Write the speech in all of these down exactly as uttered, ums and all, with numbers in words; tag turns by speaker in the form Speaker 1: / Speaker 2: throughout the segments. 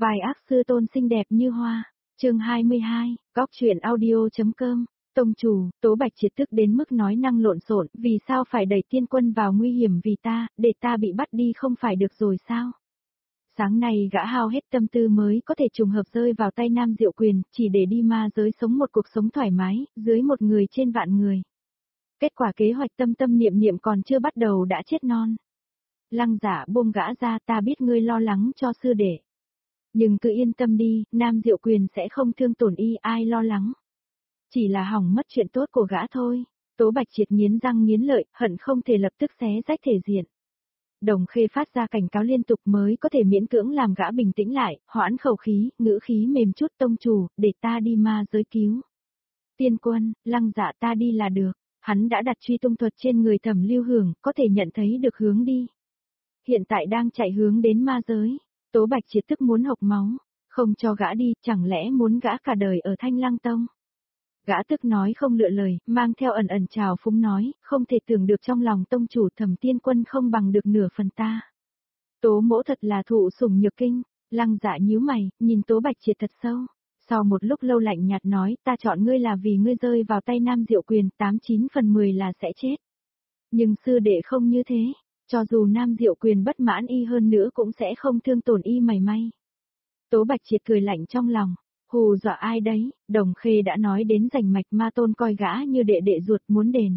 Speaker 1: Vài ác sư tôn xinh đẹp như hoa. Chương hai mươi hai, góc truyện audio.com. Tông chủ, Tố Bạch Triệt tức đến mức nói năng lộn xộn, vì sao phải đẩy tiên quân vào nguy hiểm vì ta, để ta bị bắt đi không phải được rồi sao? Sáng nay gã hao hết tâm tư mới có thể trùng hợp rơi vào tay Nam Diệu Quyền, chỉ để đi ma giới sống một cuộc sống thoải mái, dưới một người trên vạn người. Kết quả kế hoạch tâm tâm niệm niệm còn chưa bắt đầu đã chết non. Lăng Dạ buông gã ra, ta biết ngươi lo lắng cho sư đệ. Nhưng cứ yên tâm đi, Nam Diệu Quyền sẽ không thương tổn y, ai lo lắng. Chỉ là hỏng mất chuyện tốt của gã thôi. Tố Bạch Triệt nghiến răng nghiến lợi, hận không thể lập tức xé rách thể diện. Đồng Khê phát ra cảnh cáo liên tục mới có thể miễn cưỡng làm gã bình tĩnh lại, hoãn khẩu khí, ngữ khí mềm chút, tông chủ, để ta đi ma giới cứu. Tiên quân, Lăng Dạ ta đi là được, hắn đã đặt truy tung thuật trên người Thẩm Lưu Hưởng, có thể nhận thấy được hướng đi. Hiện tại đang chạy hướng đến ma giới. Tố Bạch Triệt tức muốn hộc máu, không cho gã đi, chẳng lẽ muốn gã cả đời ở Thanh Lăng Tông. Gã tức nói không lựa lời, mang theo ẩn ẩn trào phúng nói, không thể tưởng được trong lòng tông chủ Thẩm tiên quân không bằng được nửa phần ta. Tố mỗ thật là thụ sủng nhược kinh. Lăng Dạ nhíu mày, nhìn Tố Bạch Triệt thật sâu. Sau một lúc lâu lạnh nhạt nói, ta chọn ngươi là vì ngươi rơi vào tay Nam Diệu Quyền, tám chín phần mười là sẽ chết. Nhưng sư đệ không như thế. Cho dù Nam Diệu Quyền bất mãn y hơn nữa cũng sẽ không thương tổn y mảy may. Tố Bạch Triệt cười lạnh trong lòng, hù dọa ai đấy, Đồng Khê đã nói đến rành mạch ma tôn coi gã như đệ đệ ruột muốn đền.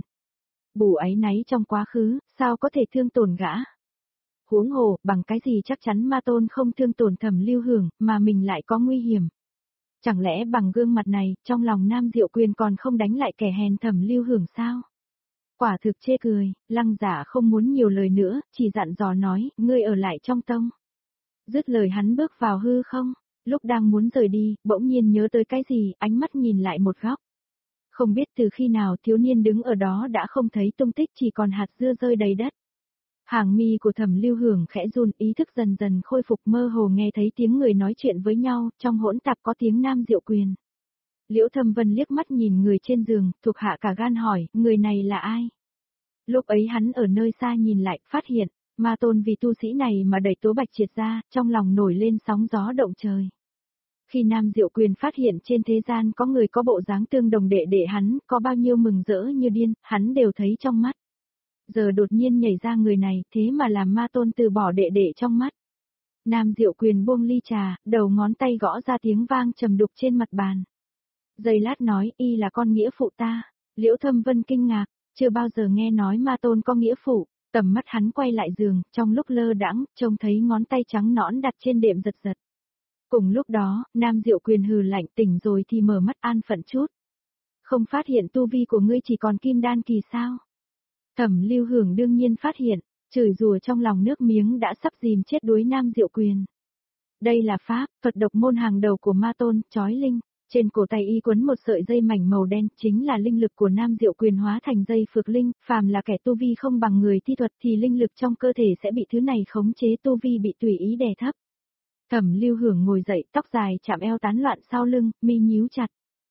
Speaker 1: Bù áy náy trong quá khứ, sao có thể thương tổn gã? Huống hồ, bằng cái gì chắc chắn ma tôn không thương tổn Thẩm Lưu Hưởng, mà mình lại có nguy hiểm. Chẳng lẽ bằng gương mặt này, trong lòng Nam Diệu Quyền còn không đánh lại kẻ hèn Thẩm Lưu Hưởng sao? Quả thực chê cười, Lăng Dạ không muốn nhiều lời nữa, chỉ dặn dò nói, ngươi ở lại trong tông. Dứt lời hắn bước vào hư không, lúc đang muốn rời đi, bỗng nhiên nhớ tới cái gì, ánh mắt nhìn lại một góc. Không biết từ khi nào thiếu niên đứng ở đó đã không thấy tung tích, chỉ còn hạt dưa rơi đầy đất. Hàng mi của Thẩm Lưu Hưởng khẽ run, ý thức dần dần khôi phục, mơ hồ nghe thấy tiếng người nói chuyện với nhau, trong hỗn tạp có tiếng Nam Diệu Quyền. Liễu Thâm Vân liếc mắt nhìn người trên giường, thuộc hạ cả gan hỏi, người này là ai? Lúc ấy hắn ở nơi xa nhìn lại, phát hiện, ma tôn vì tu sĩ này mà đẩy Tố Bạch Triệt ra, trong lòng nổi lên sóng gió động trời. Khi Nam Diệu Quyền phát hiện trên thế gian có người có bộ dáng tương đồng đệ đệ hắn, có bao nhiêu mừng rỡ như điên, hắn đều thấy trong mắt. Giờ đột nhiên nhảy ra người này, thế mà làm ma tôn từ bỏ đệ đệ trong mắt. Nam Diệu Quyền buông ly trà, đầu ngón tay gõ ra tiếng vang trầm đục trên mặt bàn. Giây lát nói, y là con nghĩa phụ ta. Liễu Thâm Vân kinh ngạc, chưa bao giờ nghe nói ma tôn có nghĩa phụ. Tầm mắt hắn quay lại giường, trong lúc lơ đãng, trông thấy ngón tay trắng nõn đặt trên đệm giật giật. Cùng lúc đó, Nam Diệu Quyền hừ lạnh, tỉnh rồi thì mở mắt an phận chút. Không phát hiện tu vi của ngươi chỉ còn kim đan kỳ sao? Thẩm Lưu Hưởng đương nhiên phát hiện, chửi rủa trong lòng nước miếng đã sắp dìm chết đuối Nam Diệu Quyền. Đây là pháp, thuật độc môn hàng đầu của ma tôn, chói linh. Trên cổ tay y quấn một sợi dây mảnh màu đen, chính là linh lực của Nam Diệu Quyền hóa thành dây phược linh, phàm là kẻ tu vi không bằng người thi thuật thì linh lực trong cơ thể sẽ bị thứ này khống chế, tu vi bị tùy ý đè thấp. Thẩm Lưu Hưởng ngồi dậy, tóc dài chạm eo tán loạn sau lưng, mi nhíu chặt.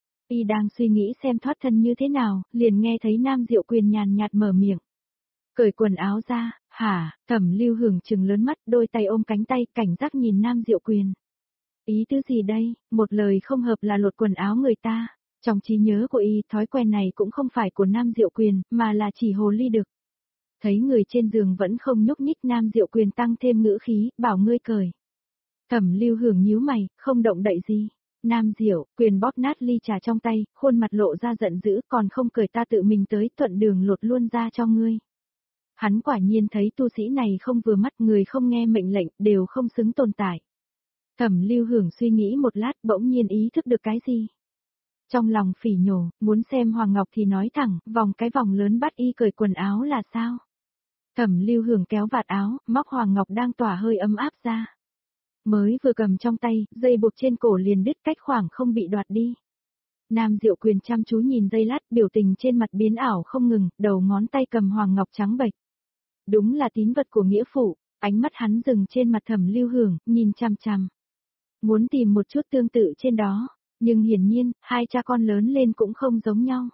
Speaker 1: Y đang suy nghĩ xem thoát thân như thế nào, liền nghe thấy Nam Diệu Quyền nhàn nhạt mở miệng. Cởi quần áo ra, hả? Thẩm Lưu Hưởng trừng lớn mắt, đôi tay ôm cánh tay, cảnh giác nhìn Nam Diệu Quyền. Ý tứ gì đây, một lời không hợp là lột quần áo người ta. Trong trí nhớ của y, thói quen này cũng không phải của Nam Diệu Quyền, mà là chỉ hồ ly đực. Thấy người trên giường vẫn không nhúc nhích, Nam Diệu Quyền tăng thêm ngữ khí, bảo ngươi cởi. Thẩm Lưu Hưởng nhíu mày, không động đậy gì. Nam Diệu Quyền bóp nát ly trà trong tay, khuôn mặt lộ ra giận dữ, còn không cởi ta tự mình tới, thuận đường lột luôn ra cho ngươi. Hắn quả nhiên thấy tu sĩ này không vừa mắt, người không nghe mệnh lệnh, đều không xứng tồn tại. Thẩm Lưu Hưởng suy nghĩ một lát, bỗng nhiên ý thức được cái gì. Trong lòng phỉ nhổ, muốn xem Hoàng Ngọc thì nói thẳng, vòng cái vòng lớn bắt y cởi quần áo là sao? Thẩm Lưu Hưởng kéo vạt áo, móc Hoàng Ngọc đang tỏa hơi ấm áp ra. Mới vừa cầm trong tay, dây buộc trên cổ liền đứt cách khoảng không bị đoạt đi. Nam Diệu Quyền chăm chú nhìn giây lát, biểu tình trên mặt biến ảo không ngừng, đầu ngón tay cầm Hoàng Ngọc trắng bệch. Đúng là tín vật của nghĩa phụ, ánh mắt hắn dừng trên mặt Thẩm Lưu Hưởng, nhìn chăm chăm. Muốn tìm một chút tương tự trên đó, nhưng hiển nhiên, hai cha con lớn lên cũng không giống nhau.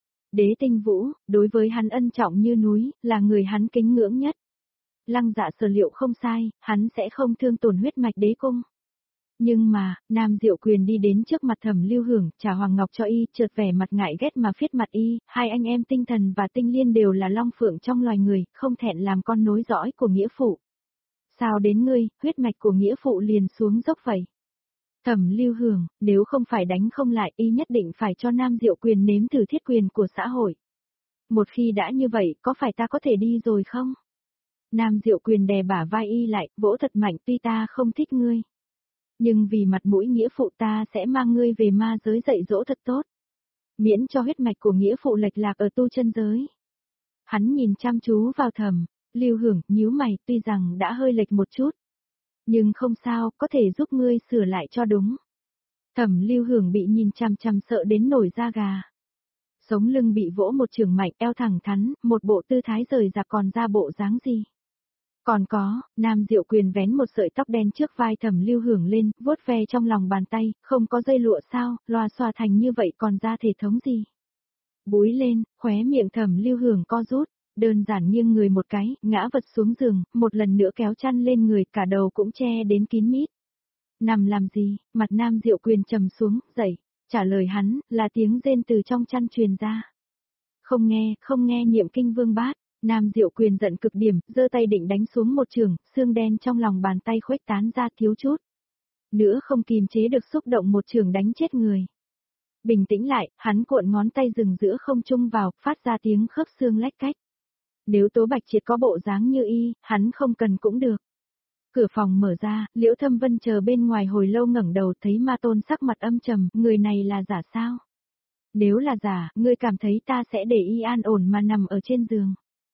Speaker 1: Đế Tinh Vũ, đối với hắn ân trọng như núi, là người hắn kính ngưỡng nhất. Lăng Dạ sở liệu không sai, hắn sẽ không thương tổn huyết mạch đế cung. Nhưng mà, Nam Diệu Quyền đi đến trước mặt Thẩm Lưu Hưởng, trả Hoàng Ngọc cho y, chợt vẻ mặt ngại ghét mà phiết mặt y, hai anh em Tinh Thần và Tinh Liên đều là long phượng trong loài người, không thẹn làm con nối dõi của nghĩa phụ. Sao đến ngươi, huyết mạch của nghĩa phụ liền xuống dốc vậy? Thẩm Lưu Hưởng, nếu không phải đánh không lại, y nhất định phải cho Nam Diệu Quyền nếm thử thiết quyền của xã hội. Một khi đã như vậy, có phải ta có thể đi rồi không? Nam Diệu Quyền đè bả vai y lại, vỗ thật mạnh, tuy ta không thích ngươi. Nhưng vì mặt mũi nghĩa phụ ta sẽ mang ngươi về ma giới dạy dỗ thật tốt. Miễn cho huyết mạch của nghĩa phụ lệch lạc ở tu chân giới. Hắn nhìn chăm chú vào Thẩm Lưu Hưởng, nhíu mày, tuy rằng đã hơi lệch một chút. Nhưng không sao, có thể giúp ngươi sửa lại cho đúng. Thẩm Lưu Hưởng bị nhìn chằm chằm sợ đến nổi da gà. Sống lưng bị vỗ một trường mạnh, eo thẳng thắn, một bộ tư thái rời rạc còn ra bộ dáng gì. Còn có, Nam Diệu Quyền vén một sợi tóc đen trước vai Thẩm Lưu Hưởng lên, vuốt ve trong lòng bàn tay, không có dây lụa sao, loa xòa thành như vậy còn ra thể thống gì. Búi lên, khóe miệng Thẩm Lưu Hưởng co rút, đơn giản nghiêng người một cái, ngã vật xuống giường, một lần nữa kéo chăn lên người, cả đầu cũng che đến kín mít. Nằm làm gì, mặt Nam Diệu Quyền trầm xuống, dậy, trả lời hắn, là tiếng rên từ trong chăn truyền ra. Không nghe, không nghe niệm kinh vương bát. Nam Diệu Quyền giận cực điểm, giơ tay định đánh xuống một trường, xương đen trong lòng bàn tay khuếch tán ra thiếu chút. Nữa không kìm chế được xúc động một trường đánh chết người. Bình tĩnh lại, hắn cuộn ngón tay dừng giữa không trung vào, phát ra tiếng khớp xương lách cách. Nếu Tố Bạch Triệt có bộ dáng như y, hắn không cần cũng được. Cửa phòng mở ra, Liễu Thâm Vân chờ bên ngoài hồi lâu ngẩng đầu thấy Ma Tôn sắc mặt âm trầm, người này là giả sao? Nếu là giả, ngươi cảm thấy ta sẽ để y an ổn mà nằm ở trên giường.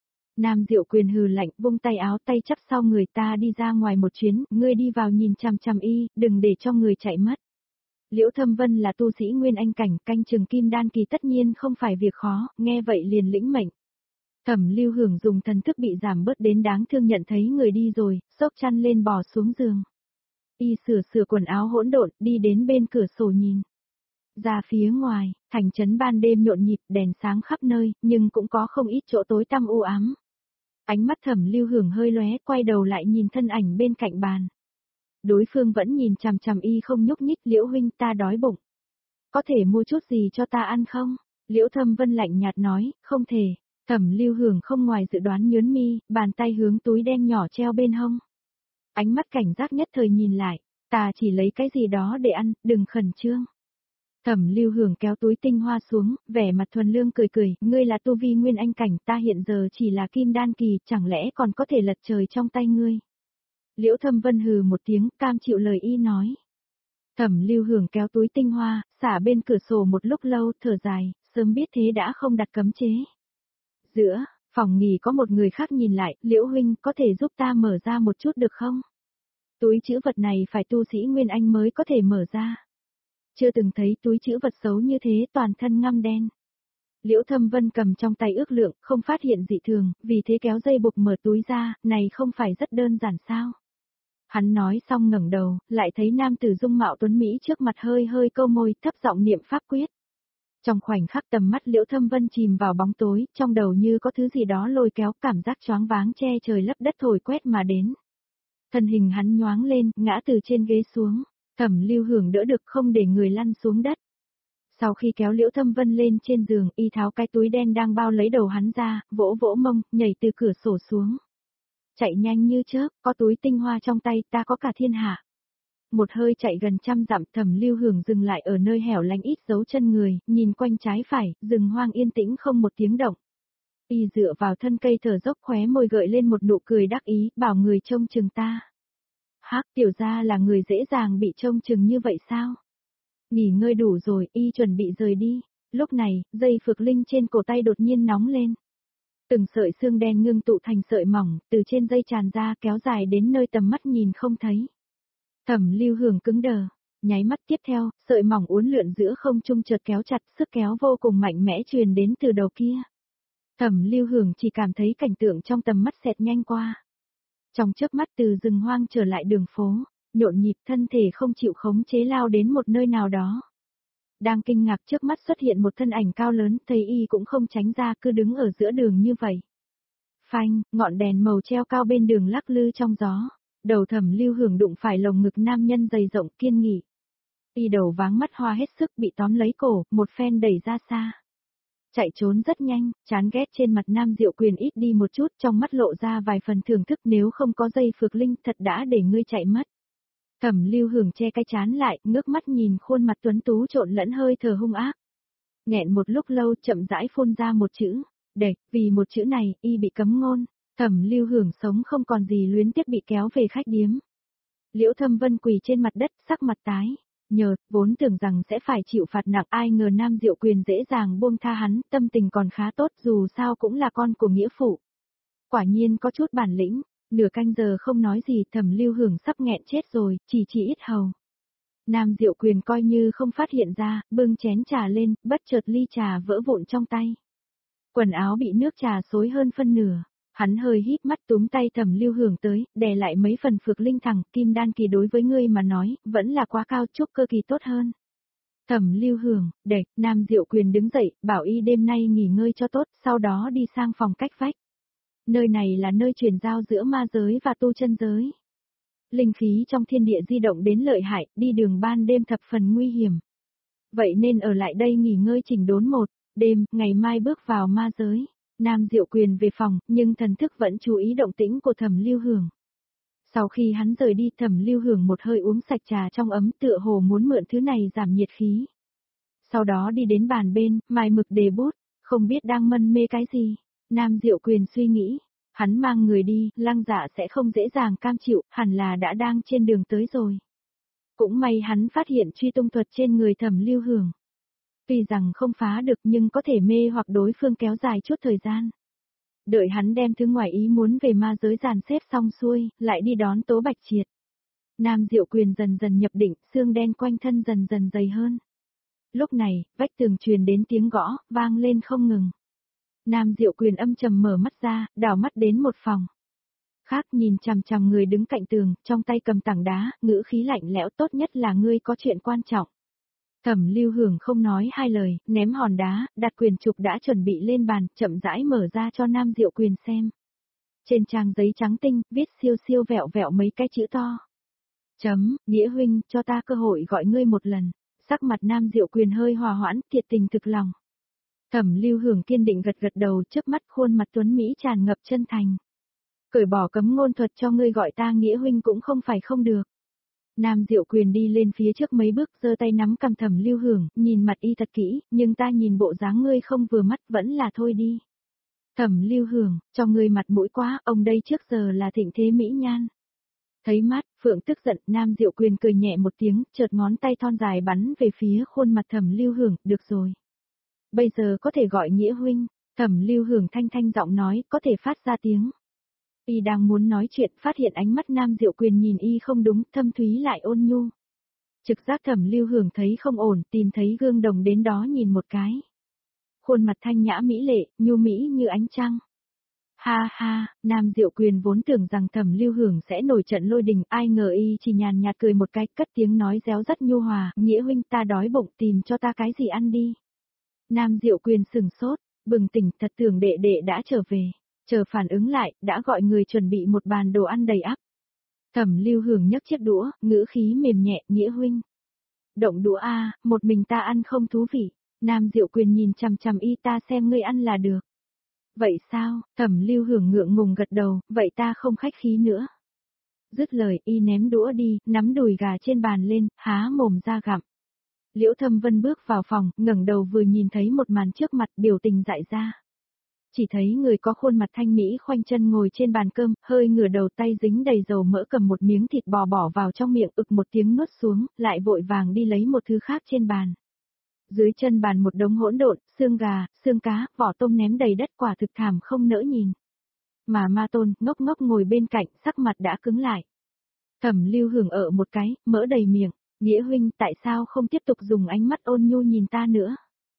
Speaker 1: Nam Diệu Quyền hừ lạnh, vung tay áo tay chắp sau người, ta đi ra ngoài một chuyến, ngươi đi vào nhìn chằm chằm y, đừng để cho người chạy mất. Liễu Thâm Vân là tu sĩ nguyên anh cảnh, canh chừng kim đan kỳ tất nhiên không phải việc khó, nghe vậy liền lĩnh mệnh. Thẩm Lưu Hưởng dùng thần thức bị giảm bớt đến đáng thương, nhận thấy người đi rồi, xốc chăn lên bò xuống giường. Y sửa sửa quần áo hỗn độn, đi đến bên cửa sổ nhìn. Ra phía ngoài, thành trấn ban đêm nhộn nhịp, đèn sáng khắp nơi, nhưng cũng có không ít chỗ tối tăm u ám. Ánh mắt Thẩm Lưu Hưởng hơi lóe, quay đầu lại nhìn thân ảnh bên cạnh bàn. Đối phương vẫn nhìn chằm chằm y không nhúc nhích. Liễu huynh, ta đói bụng. Có thể mua chút gì cho ta ăn không? Liễu Thâm Vân lạnh nhạt nói, không thể. Thẩm Lưu Hưởng không ngoài dự đoán nhớn mi, bàn tay hướng túi đen nhỏ treo bên hông. Ánh mắt cảnh giác nhất thời nhìn lại, ta chỉ lấy cái gì đó để ăn, đừng khẩn trương. Thẩm Lưu Hưởng kéo túi tinh hoa xuống, vẻ mặt thuần lương cười cười, ngươi là tu vi nguyên anh cảnh, ta hiện giờ chỉ là kim đan kỳ, chẳng lẽ còn có thể lật trời trong tay ngươi. Liễu Thâm Vân hừ một tiếng, cam chịu lời y nói. Thẩm Lưu Hưởng kéo túi tinh hoa, xả bên cửa sổ một lúc lâu, thở dài, sớm biết thế đã không đặt cấm chế. Giữa, phòng nghỉ có một người khác nhìn lại, Liễu huynh, có thể giúp ta mở ra một chút được không? Túi trữ vật này phải tu sĩ nguyên anh mới có thể mở ra. Chưa từng thấy túi trữ vật xấu như thế, toàn thân ngăm đen. Liễu Thâm Vân cầm trong tay ước lượng, không phát hiện dị thường, vì thế kéo dây buộc mở túi ra, này không phải rất đơn giản sao? Hắn nói xong ngẩng đầu, lại thấy nam tử dung mạo tuấn Mỹ trước mặt hơi hơi câu môi, thấp giọng niệm pháp quyết. Trong khoảnh khắc tầm mắt Liễu Thâm Vân chìm vào bóng tối, trong đầu như có thứ gì đó lôi kéo, cảm giác choáng váng che trời lấp đất thổi quét mà đến. Thân hình hắn nhoáng lên, ngã từ trên ghế xuống. Thẩm Lưu Hưởng đỡ được không để người lăn xuống đất. Sau khi kéo Liễu Thâm Vân lên trên giường, y tháo cái túi đen đang bao lấy đầu hắn ra, vỗ vỗ mông, nhảy từ cửa sổ xuống. Chạy nhanh như chớp, có túi tinh hoa trong tay, ta có cả thiên hạ. Một hơi chạy gần trăm dặm, Thẩm Lưu Hưởng dừng lại ở nơi hẻo lánh ít dấu chân người, nhìn quanh trái phải, rừng hoang yên tĩnh không một tiếng động. Y dựa vào thân cây thở dốc, khóe môi gợi lên một nụ cười đắc ý, bảo người trông chừng ta. Hắc, tiểu gia là người dễ dàng bị trông chừng như vậy sao? Nghỉ ngơi đủ rồi, y chuẩn bị rời đi. Lúc này, dây phược linh trên cổ tay đột nhiên nóng lên. Từng sợi xương đen ngưng tụ thành sợi mỏng, từ trên dây tràn ra kéo dài đến nơi tầm mắt nhìn không thấy. Thẩm Lưu Hưởng cứng đờ, nháy mắt tiếp theo, sợi mỏng uốn lượn giữa không trung chợt kéo chặt, sức kéo vô cùng mạnh mẽ truyền đến từ đầu kia. Thẩm Lưu Hưởng chỉ cảm thấy cảnh tượng trong tầm mắt xẹt nhanh qua. Trong chớp mắt từ rừng hoang trở lại đường phố, nhộn nhịp thân thể không chịu khống chế lao đến một nơi nào đó. Đang kinh ngạc trước mắt xuất hiện một thân ảnh cao lớn, thấy y cũng không tránh ra, cứ đứng ở giữa đường như vậy. Phanh, ngọn đèn màu treo cao bên đường lắc lư trong gió. Đầu Thẩm Lưu Hưởng đụng phải lồng ngực nam nhân dày rộng kiên nghị. Y đầu váng mắt hoa hết sức bị tóm lấy cổ, một phen đẩy ra xa. Chạy trốn rất nhanh, chán ghét trên mặt Nam Diệu Quyền ít đi một chút, trong mắt lộ ra vài phần thưởng thức, nếu không có dây phược linh thật đã để ngươi chạy mất. Thẩm Lưu Hưởng che cái chán lại, ngước mắt nhìn khuôn mặt tuấn tú trộn lẫn hơi thở hung ác. Nghẹn một lúc lâu chậm rãi phun ra một chữ, đệt, vì một chữ này, y bị cấm ngôn. Thẩm Lưu Hưởng sống không còn gì luyến tiếc bị kéo về khách điếm. Liễu Thâm Vân quỳ trên mặt đất, sắc mặt tái. Nhờ, vốn tưởng rằng sẽ phải chịu phạt nặng, ai ngờ Nam Diệu Quyền dễ dàng buông tha hắn, tâm tình còn khá tốt, dù sao cũng là con của nghĩa phụ. Quả nhiên có chút bản lĩnh, nửa canh giờ không nói gì, Thẩm Lưu Hưởng sắp nghẹn chết rồi, chỉ chỉ ít hầu. Nam Diệu Quyền coi như không phát hiện ra, bưng chén trà lên, bất chợt ly trà vỡ vụn trong tay. Quần áo bị nước trà xối hơn phân nửa. Hắn hơi híp mắt túm tay Thẩm Lưu Hưởng tới, đè lại mấy phần phược linh thẳng, kim đan kỳ đối với ngươi mà nói, vẫn là quá cao, trúc cơ kỳ tốt hơn. Thẩm Lưu Hưởng, đệt, Nam Diệu Quyền đứng dậy, bảo y đêm nay nghỉ ngơi cho tốt, sau đó đi sang phòng cách vách. Nơi này là nơi truyền giao giữa ma giới và tu chân giới. Linh khí trong thiên địa di động đến lợi hại, đi đường ban đêm thập phần nguy hiểm. Vậy nên ở lại đây nghỉ ngơi chỉnh đốn một đêm, ngày mai bước vào ma giới. Nam Diệu Quyền về phòng, nhưng thần thức vẫn chú ý động tĩnh của Thẩm Lưu Hưởng. Sau khi hắn rời đi, Thẩm Lưu Hưởng một hơi uống sạch trà trong ấm, tựa hồ muốn mượn thứ này giảm nhiệt khí. Sau đó đi đến bàn bên, mài mực đề bút, không biết đang mân mê cái gì. Nam Diệu Quyền suy nghĩ, hắn mang người đi, Lăng Dạ sẽ không dễ dàng cam chịu, hẳn là đã đang trên đường tới rồi. Cũng may hắn phát hiện truy tung thuật trên người Thẩm Lưu Hưởng. Tuy rằng không phá được nhưng có thể mê hoặc đối phương kéo dài chút thời gian. Đợi hắn đem thứ ngoài ý muốn về ma giới dàn xếp xong xuôi, lại đi đón Tố Bạch Triệt. Nam Diệu Quyền dần dần nhập định, xương đen quanh thân dần dần dày hơn. Lúc này, vách tường truyền đến tiếng gõ, vang lên không ngừng. Nam Diệu Quyền âm trầm mở mắt ra, đảo mắt đến một phòng. Khác nhìn chằm chằm người đứng cạnh tường, trong tay cầm tảng đá, ngữ khí lạnh lẽo, tốt nhất là ngươi có chuyện quan trọng. Thẩm Lưu Hưởng không nói hai lời, ném hòn đá, đặt quyền trục đã chuẩn bị lên bàn, chậm rãi mở ra cho Nam Diệu Quyền xem. Trên trang giấy trắng tinh, viết siêu siêu vẹo vẹo mấy cái chữ to. Chấm, Nghĩa huynh, cho ta cơ hội gọi ngươi một lần. Sắc mặt Nam Diệu Quyền hơi hòa hoãn, thiệt tình thực lòng. Thẩm Lưu Hưởng kiên định gật gật đầu, trước mắt khuôn mặt tuấn Mỹ tràn ngập chân thành. Cởi bỏ cấm ngôn thuật cho ngươi gọi ta Nghĩa huynh cũng không phải không được. Nam Diệu Quyền đi lên phía trước mấy bước, giơ tay nắm cầm Thẩm Lưu Hưởng, nhìn mặt y thật kỹ, nhưng ta nhìn bộ dáng ngươi không vừa mắt, vẫn là thôi đi. Thẩm Lưu Hưởng, cho ngươi mặt mũi quá, ông đây trước giờ là thịnh thế mỹ nhan. Thấy mát, Phượng tức giận, Nam Diệu Quyền cười nhẹ một tiếng, chợt ngón tay thon dài bắn về phía khuôn mặt Thẩm Lưu Hưởng, được rồi. Bây giờ có thể gọi Nghĩa huynh. Thẩm Lưu Hưởng thanh thanh giọng nói, có thể phát ra tiếng. Y đang muốn nói chuyện, phát hiện ánh mắt Nam Diệu Quyền nhìn y không đúng, thâm thúy lại ôn nhu. Trực giác Thẩm Lưu Hưởng thấy không ổn, tìm thấy gương đồng đến đó nhìn một cái. Khuôn mặt thanh nhã mỹ lệ, nhu mỹ như ánh trăng. Ha ha, Nam Diệu Quyền vốn tưởng rằng Thẩm Lưu Hưởng sẽ nổi trận lôi đình, ai ngờ y chỉ nhàn nhạt cười một cái, cất tiếng nói réo rất nhu hòa, Nghĩa huynh ta đói bụng, tìm cho ta cái gì ăn đi. Nam Diệu Quyền sừng sốt, bừng tỉnh, thật tưởng đệ đệ đã trở về. Chờ phản ứng lại, đã gọi người chuẩn bị một bàn đồ ăn đầy ắp. Thẩm Lưu Hưởng nhấc chiếc đũa, ngữ khí mềm nhẹ, Nghĩa huynh. Động đũa a, một mình ta ăn không thú vị. Nam Diệu Quyền nhìn chằm chằm y, ta xem ngươi ăn là được. Vậy sao? Thẩm Lưu Hưởng ngượng ngùng gật đầu, vậy ta không khách khí nữa. Dứt lời, y ném đũa đi, nắm đùi gà trên bàn lên, há mồm ra gặm. Liễu Thâm Vân bước vào phòng, ngẩng đầu vừa nhìn thấy một màn trước mặt, biểu tình dại ra. Chỉ thấy người có khuôn mặt thanh mỹ khoanh chân ngồi trên bàn cơm, hơi ngửa đầu, tay dính đầy dầu mỡ cầm một miếng thịt bò bỏ vào trong miệng, ực một tiếng nuốt xuống, lại vội vàng đi lấy một thứ khác trên bàn. Dưới chân bàn một đống hỗn độn, xương gà, xương cá, vỏ tôm ném đầy đất, quả thực thảm không nỡ nhìn. Mà Ma Tôn, ngốc ngốc ngồi bên cạnh, sắc mặt đã cứng lại. Thẩm Lưu Hưởng ở một cái, mỡ đầy miệng, Nghĩa huynh, tại sao không tiếp tục dùng ánh mắt ôn nhu nhìn ta nữa?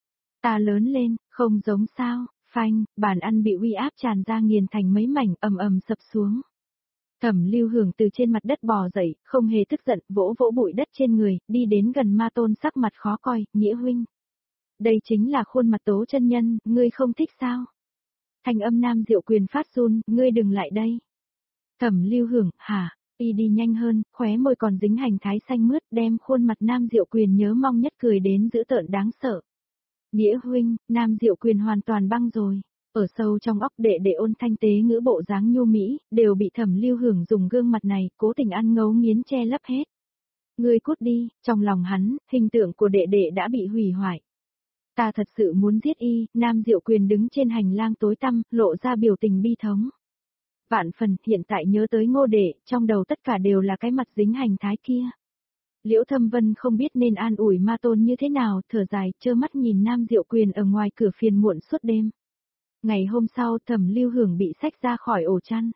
Speaker 1: Ta lớn lên, không giống sao? Phanh, bàn ăn bị uy áp tràn ra nghiền thành mấy mảnh, ầm ầm sập xuống. Thẩm Lưu Hưởng từ trên mặt đất bò dậy, không hề tức giận, vỗ vỗ bụi đất trên người, đi đến gần Ma Tôn, sắc mặt khó coi, Nghĩa huynh. Đây chính là khuôn mặt Tố chân nhân, ngươi không thích sao? Thanh âm Nam Diệu Quyền phát run, ngươi đừng lại đây. Thẩm Lưu Hưởng, hả? Y đi nhanh hơn, khóe môi còn dính hành thái xanh mướt, đem khuôn mặt Nam Diệu Quyền nhớ mong nhất cười đến dữ tợn đáng sợ. Nghĩa huynh, Nam Diệu Quyền hoàn toàn băng rồi. Ở sâu trong óc đệ đệ ôn thanh tế ngữ bộ dáng nhu mỹ, đều bị Thẩm Lưu Hưởng dùng gương mặt này, cố tình ăn ngấu nghiến che lấp hết. Ngươi cút đi, trong lòng hắn, hình tượng của đệ đệ đã bị hủy hoại. Ta thật sự muốn giết y, Nam Diệu Quyền đứng trên hành lang tối tăm, lộ ra biểu tình bi thống. Vạn phần, hiện tại nhớ tới Ngô đệ, trong đầu tất cả đều là cái mặt dính hành thái kia. Liễu Thâm Vân không biết nên an ủi Ma Tôn như thế nào, thở dài, trơ mắt nhìn Nam Diệu Quyền ở ngoài cửa phiền muộn suốt đêm. Ngày hôm sau, Thẩm Lưu Hưởng bị xách ra khỏi ổ chăn.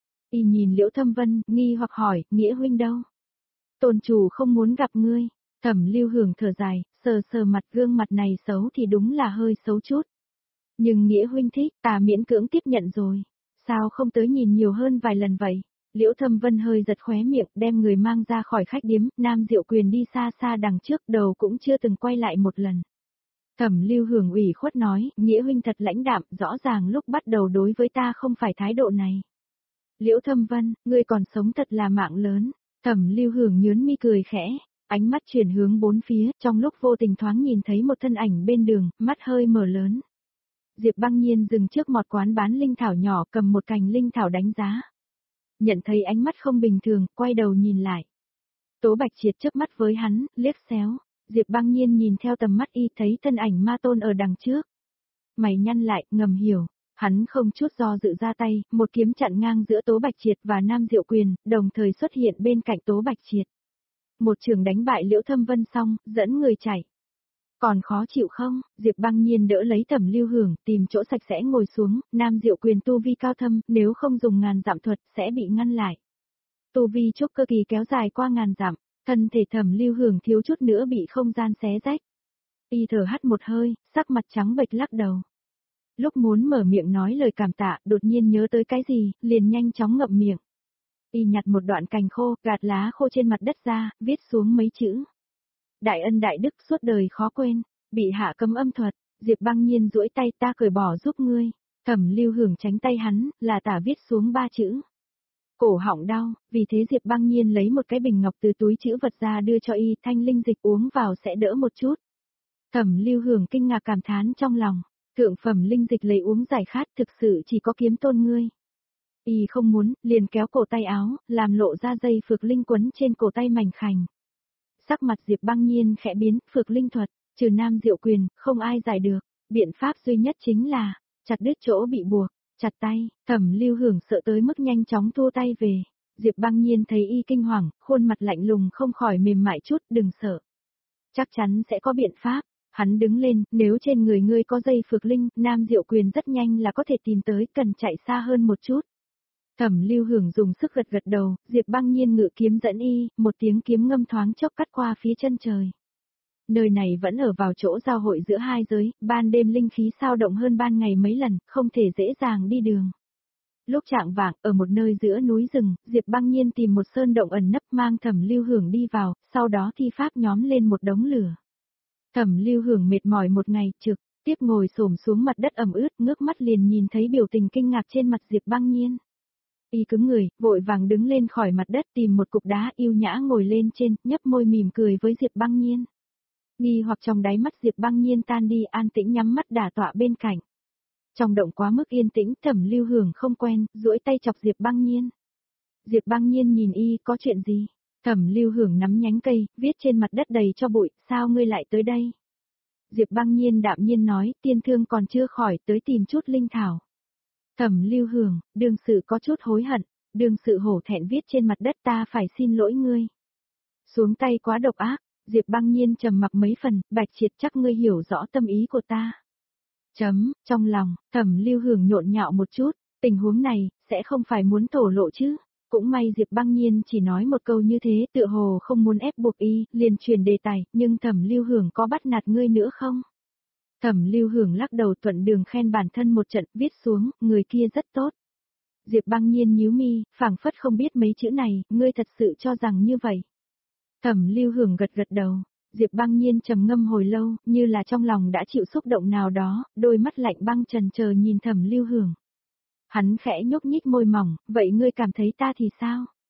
Speaker 1: Y nhìn Liễu Thâm Vân, nghi hoặc hỏi, Nghĩa huynh đâu? Tôn chủ không muốn gặp ngươi. Thẩm Lưu Hưởng thở dài, sờ sờ mặt, gương mặt này xấu thì đúng là hơi xấu chút. Nhưng Nghĩa huynh thích, ta miễn cưỡng tiếp nhận rồi. Sao không tới nhìn nhiều hơn vài lần vậy? Liễu Thâm Vân hơi giật khóe miệng, đem người mang ra khỏi khách điếm, Nam Diệu Quyền đi xa xa đằng trước, đầu cũng chưa từng quay lại một lần. Thẩm Lưu Hưởng ủy khuất nói, Nghĩa huynh thật lãnh đạm, rõ ràng lúc bắt đầu đối với ta không phải thái độ này. Liễu Thâm Vân, ngươi còn sống thật là mạng lớn. Thẩm Lưu Hưởng nhớn mi cười khẽ, ánh mắt chuyển hướng bốn phía, trong lúc vô tình thoáng nhìn thấy một thân ảnh bên đường, mắt hơi mở lớn. Diệp Băng Nhiên dừng trước một quán bán linh thảo nhỏ, cầm một cành linh thảo đánh giá. Nhận thấy ánh mắt không bình thường, quay đầu nhìn lại. Tố Bạch Triệt chớp mắt với hắn, liếc xéo. Diệp Băng Nhiên nhìn theo tầm mắt y, thấy thân ảnh Ma Tôn ở đằng trước. Mày nhăn lại, ngầm hiểu. Hắn không chút do dự ra tay, một kiếm chặn ngang giữa Tố Bạch Triệt và Nam Diệu Quyền, đồng thời xuất hiện bên cạnh Tố Bạch Triệt. Một trường đánh bại Liễu Thâm Vân xong, dẫn người chạy. Còn khó chịu không? Diệp Băng Nhiên đỡ lấy Thẩm Lưu Hưởng, tìm chỗ sạch sẽ ngồi xuống, Nam Diệu Quyền tu vi cao thâm, nếu không dùng ngàn dặm thuật, sẽ bị ngăn lại. Tu vi trúc cơ kỳ kéo dài qua ngàn dặm, thân thể Thẩm Lưu Hưởng thiếu chút nữa bị không gian xé rách. Y thở hắt một hơi, sắc mặt trắng bệch lắc đầu. Lúc muốn mở miệng nói lời cảm tạ, đột nhiên nhớ tới cái gì, liền nhanh chóng ngậm miệng. Y nhặt một đoạn cành khô, gạt lá khô trên mặt đất ra, viết xuống mấy chữ. Đại ân đại đức suốt đời khó quên, bị hạ cấm âm thuật, Diệp Băng Nhiên duỗi tay, ta cởi bỏ giúp ngươi. Thẩm Lưu Hưởng tránh tay hắn, là tả viết xuống ba chữ. Cổ họng đau, vì thế Diệp Băng Nhiên lấy một cái bình ngọc từ túi chữ vật ra đưa cho y, thanh linh dịch uống vào sẽ đỡ một chút. Thẩm Lưu Hưởng kinh ngạc cảm thán trong lòng, thượng phẩm linh dịch lấy uống giải khát, thực sự chỉ có Kiếm Tôn ngươi. Y không muốn, liền kéo cổ tay áo, làm lộ ra dây phược linh quấn trên cổ tay mảnh khảnh. Sắc mặt Diệp Băng Nhiên khẽ biến, phược linh thuật, trừ Nam Diệu Quyền, không ai giải được, biện pháp duy nhất chính là, chặt đứt chỗ bị buộc, chặt tay. Thẩm Lưu Hưởng sợ tới mức nhanh chóng thu tay về. Diệp Băng Nhiên thấy y kinh hoàng, khuôn mặt lạnh lùng không khỏi mềm mại chút, đừng sợ. Chắc chắn sẽ có biện pháp. Hắn đứng lên, nếu trên người ngươi có dây phược linh, Nam Diệu Quyền rất nhanh là có thể tìm tới, cần chạy xa hơn một chút. Thẩm Lưu Hưởng dùng sức gật gật đầu, Diệp Băng Nhiên ngự kiếm dẫn y, một tiếng kiếm ngâm thoáng chốc cắt qua phía chân trời. Nơi này vẫn ở vào chỗ giao hội giữa hai giới, ban đêm linh khí sao động hơn ban ngày mấy lần, không thể dễ dàng đi đường. Lúc trạng vạng, ở một nơi giữa núi rừng, Diệp Băng Nhiên tìm một sơn động ẩn nấp mang Thẩm Lưu Hưởng đi vào, sau đó thi pháp nhóm lên một đống lửa. Thẩm Lưu Hưởng mệt mỏi một ngày trực, tiếp ngồi xổm xuống mặt đất ẩm ướt, ngước mắt liền nhìn thấy biểu tình kinh ngạc trên mặt Diệp Băng Nhiên. Y cứng người, vội vàng đứng lên khỏi mặt đất tìm một cục đá yêu nhã ngồi lên trên, nhấp môi mỉm cười với Diệp Băng Nhiên. Nghi hoặc trong đáy mắt Diệp Băng Nhiên tan đi, an tĩnh nhắm mắt đả tọa bên cạnh. Trong động quá mức yên tĩnh, Thẩm Lưu Hưởng không quen, duỗi tay chọc Diệp Băng Nhiên. Diệp Băng Nhiên nhìn y, có chuyện gì? Thẩm Lưu Hưởng nắm nhánh cây, viết trên mặt đất đầy cho bụi, sao ngươi lại tới đây? Diệp Băng Nhiên đạm nhiên nói, tiên thương còn chưa khỏi, tới tìm chút linh thảo. Thẩm Lưu Hưởng, đương sự có chút hối hận, đương sự hổ thẹn viết trên mặt đất, ta phải xin lỗi ngươi. Xuống tay quá độc ác, Diệp Băng Nhiên trầm mặc mấy phần, Bạch Triệt chắc ngươi hiểu rõ tâm ý của ta. Chấm, trong lòng, Thẩm Lưu Hưởng nhộn nhạo một chút, tình huống này, sẽ không phải muốn thổ lộ chứ. Cũng may Diệp Băng Nhiên chỉ nói một câu như thế, tựa hồ không muốn ép buộc y, liền truyền đề tài, nhưng Thẩm Lưu Hưởng có bắt nạt ngươi nữa không? Thẩm Lưu Hưởng lắc đầu, thuận đường khen bản thân một trận, viết xuống, người kia rất tốt. Diệp Băng Nhiên nhíu mi, phảng phất không biết mấy chữ này, ngươi thật sự cho rằng như vậy. Thẩm Lưu Hưởng gật gật đầu, Diệp Băng Nhiên trầm ngâm hồi lâu, như là trong lòng đã chịu xúc động nào đó, đôi mắt lạnh băng trần chờ nhìn Thẩm Lưu Hưởng. Hắn khẽ nhúc nhích môi mỏng, vậy ngươi cảm thấy ta thì sao?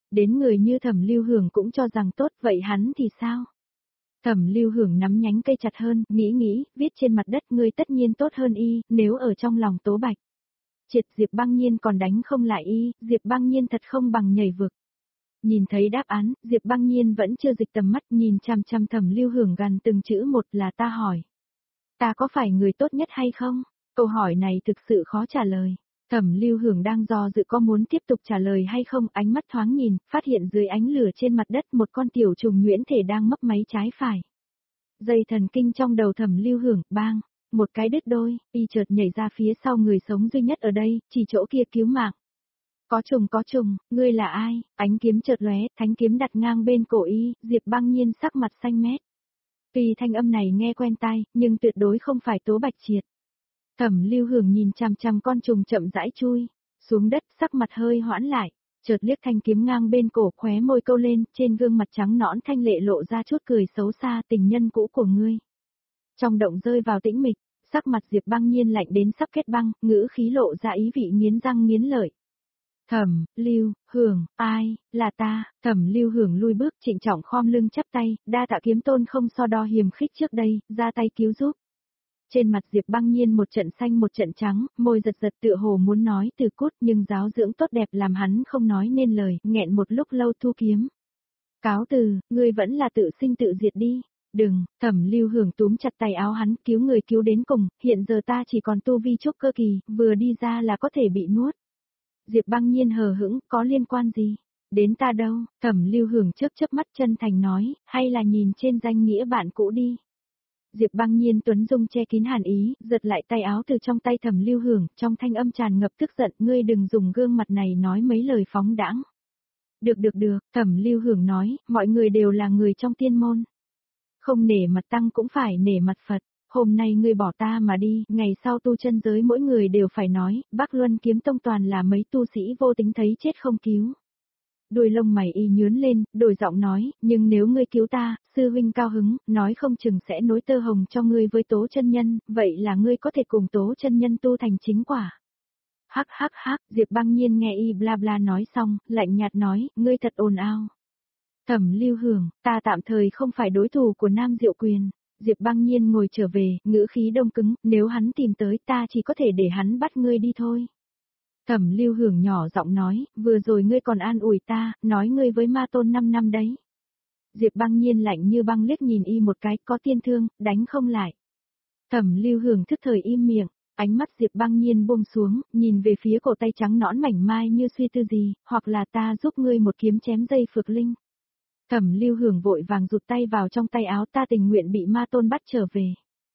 Speaker 1: Đến người như Thẩm Lưu Hưởng cũng cho rằng tốt, vậy hắn thì sao? Thẩm Lưu Hưởng nắm nhánh cây chặt hơn, nghĩ nghĩ, viết trên mặt đất ngươi tất nhiên tốt hơn y, nếu ở trong lòng Tố Bạch. Triệt Diệp Băng Nhiên còn đánh không lại y, Diệp Băng Nhiên thật không bằng nhảy vực. Nhìn thấy đáp án, Diệp Băng Nhiên vẫn chưa dịch tầm mắt nhìn chằm chằm Thẩm Lưu Hưởng gần từng chữ một là ta hỏi. Ta có phải người tốt nhất hay không? Câu hỏi này thực sự khó trả lời. Thẩm Lưu Hưởng đang do dự có muốn tiếp tục trả lời hay không, ánh mắt thoáng nhìn, phát hiện dưới ánh lửa trên mặt đất một con tiểu trùng nhuyễn thể đang mấp máy trái phải. Dây thần kinh trong đầu Thẩm Lưu Hưởng, bang, một cái đứt đôi, y chợt nhảy ra phía sau người sống duy nhất ở đây, chỉ chỗ kia cứu mạng. Có trùng có trùng, ngươi là ai? Ánh kiếm chợt lóe, thánh kiếm đặt ngang bên cổ y, Diệp Băng Nhiên sắc mặt xanh mét. Tuy thanh âm này nghe quen tai, nhưng tuyệt đối không phải Tố Bạch Triệt. Thẩm Lưu Hưởng nhìn chằm chằm con trùng chậm rãi chui xuống đất, sắc mặt hơi hoãn lại, chợt liếc thanh kiếm ngang bên cổ, khóe môi câu lên, trên gương mặt trắng nõn thanh lệ lộ ra chút cười xấu xa, tình nhân cũ của ngươi. Trong động rơi vào tĩnh mịch, sắc mặt Diệp Băng Nhiên lạnh đến sắp kết băng, ngữ khí lộ ra ý vị nghiến răng nghiến lợi. Thẩm Lưu Hưởng, ai, là ta? Thẩm Lưu Hưởng lui bước, trịnh trọng khom lưng chắp tay, đa tạ kiếm tôn không so đo hiềm khích trước đây, ra tay cứu giúp. Trên mặt Diệp Băng Nhiên một trận xanh một trận trắng, môi giật giật tựa hồ muốn nói từ cốt, nhưng giáo dưỡng tốt đẹp làm hắn không nói nên lời, nghẹn một lúc lâu thu kiếm. Cáo từ, ngươi vẫn là tự sinh tự diệt đi. Đừng, Thẩm Lưu Hưởng túm chặt tay áo hắn, cứu người cứu đến cùng, hiện giờ ta chỉ còn tu vi trúc cơ kỳ, vừa đi ra là có thể bị nuốt. Diệp Băng Nhiên hờ hững, có liên quan gì? Đến ta đâu? Thẩm Lưu Hưởng chớp chớp mắt chân thành nói, hay là nhìn trên danh nghĩa bạn cũ đi. Diệp Băng Nhiên tuấn dung che kín hàn ý, giật lại tay áo từ trong tay Thẩm Lưu Hưởng, trong thanh âm tràn ngập tức giận, ngươi đừng dùng gương mặt này nói mấy lời phóng đãng. Được được được, Thẩm Lưu Hưởng nói, mọi người đều là người trong tiên môn. Không nể mặt tăng cũng phải nể mặt Phật, hôm nay ngươi bỏ ta mà đi, ngày sau tu chân giới mỗi người đều phải nói, Bắc Luân Kiếm Tông toàn là mấy tu sĩ vô tính thấy chết không cứu. Đuôi lông mày y nhướn lên, đổi giọng nói, nhưng nếu ngươi cứu ta, sư huynh cao hứng, nói không chừng sẽ nối tơ hồng cho ngươi với Tố chân nhân, vậy là ngươi có thể cùng Tố chân nhân tu thành chính quả. Hắc hắc hắc, Diệp Băng Nhiên nghe y bla bla nói xong, lạnh nhạt nói, ngươi thật ồn ào. Thẩm Lưu Hưởng, ta tạm thời không phải đối thủ của Nam Diệu Quyền. Diệp Băng Nhiên ngồi trở về, ngữ khí đông cứng, nếu hắn tìm tới ta chỉ có thể để hắn bắt ngươi đi thôi. Thẩm Lưu Hưởng nhỏ giọng nói, vừa rồi ngươi còn an ủi ta, nói ngươi với ma tôn năm năm đấy. Diệp Băng Nhiên lạnh như băng liếc nhìn y một cái, có tiên thương, đánh không lại. Thẩm Lưu Hưởng thức thời im miệng, ánh mắt Diệp Băng Nhiên buông xuống, nhìn về phía cổ tay trắng nõn mảnh mai như suy tư gì, hoặc là ta giúp ngươi một kiếm chém dây phược linh. Thẩm Lưu Hưởng vội vàng rụt tay vào trong tay áo, ta tình nguyện bị ma tôn bắt trở về.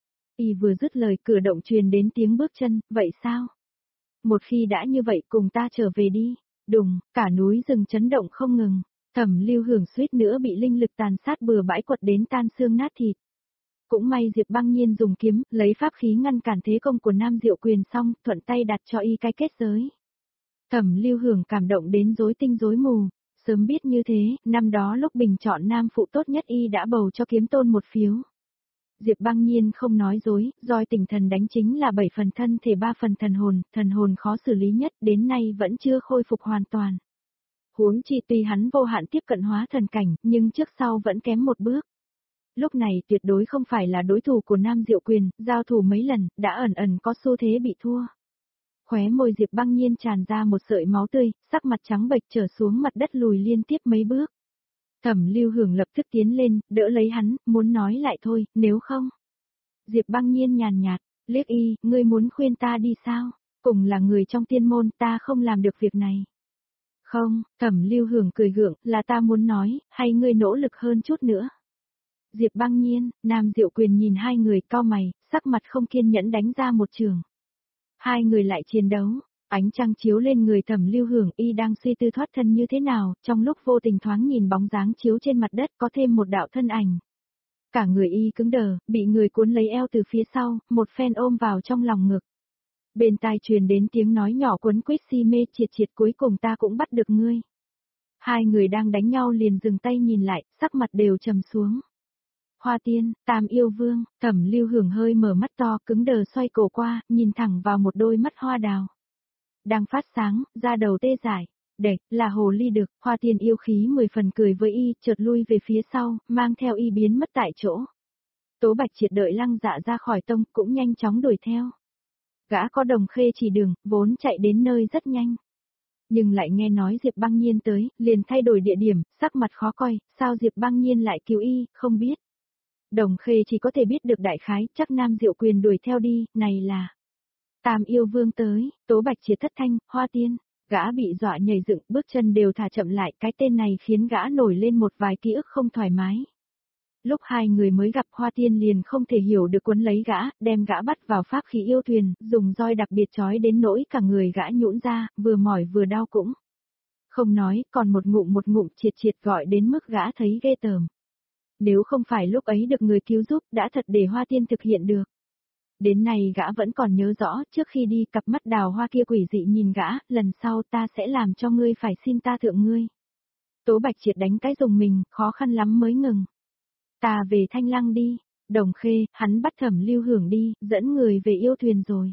Speaker 1: Y vừa dứt lời, cửa động truyền đến tiếng bước chân, vậy sao? Một khi đã như vậy cùng ta trở về đi. Đùng, cả núi rừng chấn động không ngừng. Thẩm Lưu Hưởng suýt nữa bị linh lực tàn sát bừa bãi quật đến tan xương nát thịt. Cũng may Diệp Băng Nhiên dùng kiếm, lấy pháp khí ngăn cản thế công của Nam Diệu Quyền xong, thuận tay đặt cho y cái kết giới. Thẩm Lưu Hưởng cảm động đến rối tinh rối mù. Sớm biết như thế, năm đó lúc bình chọn nam phụ tốt nhất y đã bầu cho kiếm tôn một phiếu. Diệp Băng Nhiên không nói dối, roi tỉnh thần đánh chính là bảy phần thân thể ba phần thần hồn, thần hồn khó xử lý nhất, đến nay vẫn chưa khôi phục hoàn toàn. Huống chi tuy hắn vô hạn tiếp cận hóa thần cảnh, nhưng trước sau vẫn kém một bước. Lúc này tuyệt đối không phải là đối thủ của Nam Diệu Quyền, giao thủ mấy lần, đã ẩn ẩn có xu thế bị thua. Khóe môi Diệp Băng Nhiên tràn ra một sợi máu tươi, sắc mặt trắng bệch trở xuống mặt đất lùi liên tiếp mấy bước. Thẩm Lưu Hưởng lập tức tiến lên, đỡ lấy hắn, muốn nói lại thôi, nếu không. Diệp Băng Nhiên nhàn nhạt, liếc y, ngươi muốn khuyên ta đi sao? Cùng là người trong tiên môn, ta không làm được việc này. Không, Thẩm Lưu Hưởng cười gượng, là ta muốn nói, hay ngươi nỗ lực hơn chút nữa. Diệp Băng Nhiên, Nam Diệu Quyền nhìn hai người cau mày, sắc mặt không kiên nhẫn đánh ra một trường. Hai người lại chiến đấu, ánh trăng chiếu lên người Thẩm Lưu Hưởng, y đang suy tư thoát thân như thế nào, trong lúc vô tình thoáng nhìn bóng dáng chiếu trên mặt đất có thêm một đạo thân ảnh. Cả người y cứng đờ, bị người cuốn lấy eo từ phía sau, một phen ôm vào trong lòng ngực. Bên tai truyền đến tiếng nói nhỏ quấn quýt si mê, triệt triệt cuối cùng ta cũng bắt được ngươi. Hai người đang đánh nhau liền dừng tay nhìn lại, sắc mặt đều trầm xuống. Hoa Tiên, Tam Yêu Vương, Thẩm Lưu Hưởng hơi mở mắt to, cứng đờ xoay cổ qua, nhìn thẳng vào một đôi mắt hoa đào. Đang phát sáng, da đầu tê dại. Đệch, là hồ ly đực, Hoa Tiên yêu khí mười phần cười với y, chợt lui về phía sau, mang theo y biến mất tại chỗ. Tố Bạch Triệt đợi Lăng Dạ ra khỏi tông, cũng nhanh chóng đuổi theo. Gã có Đồng Khê chỉ đường, vốn chạy đến nơi rất nhanh. Nhưng lại nghe nói Diệp Băng Nhiên tới, liền thay đổi địa điểm, sắc mặt khó coi, sao Diệp Băng Nhiên lại cứu y, không biết. Đồng Khê chỉ có thể biết được đại khái, chắc Nam Diệu Quyền đuổi theo đi, này là Tam Yêu Vương tới, Tố Bạch Triệt thất thanh, Hoa Tiên, gã bị dọa nhảy dựng, bước chân đều thả chậm lại, cái tên này khiến gã nổi lên một vài ký ức không thoải mái. Lúc hai người mới gặp Hoa Tiên liền không thể hiểu được quấn lấy gã, đem gã bắt vào pháp khí yêu thuyền, dùng roi đặc biệt chói đến nỗi cả người gã nhũn ra, vừa mỏi vừa đau cũng. Không nói, còn một ngụm một ngụm triệt triệt gọi đến mức gã thấy ghê tởm. Nếu không phải lúc ấy được người cứu giúp đã thật để Hoa Tiên thực hiện được. Đến nay gã vẫn còn nhớ rõ, trước khi đi cặp mắt đào hoa kia quỷ dị nhìn gã, lần sau ta sẽ làm cho ngươi phải xin ta thượng ngươi. Tố Bạch Triệt đánh cái dùng mình, khó khăn lắm mới ngừng. Ta về Thanh Lăng đi, Đồng Khê, hắn bắt Thẩm Lưu Hưởng đi, dẫn người về yêu thuyền rồi.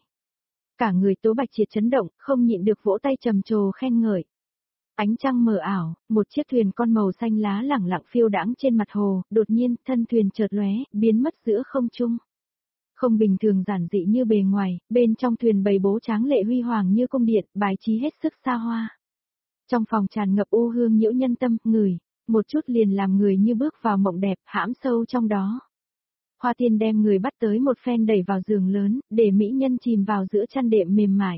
Speaker 1: Cả người Tố Bạch Triệt chấn động, không nhịn được vỗ tay trầm trồ khen ngợi. Ánh trăng mờ ảo, một chiếc thuyền con màu xanh lá lẳng lặng phiêu đãng trên mặt hồ, đột nhiên thân thuyền chợt lóe, biến mất giữa không trung. Không bình thường giản dị như bề ngoài, bên trong thuyền bày bố tráng lệ huy hoàng như cung điện, bài trí hết sức xa hoa. Trong phòng tràn ngập u hương nhiễu nhân tâm, ngửi, một chút liền làm người như bước vào mộng đẹp, hãm sâu trong đó. Hoa Tiên đem người bắt tới một phen đẩy vào giường lớn, để mỹ nhân chìm vào giữa chăn đệm mềm mại.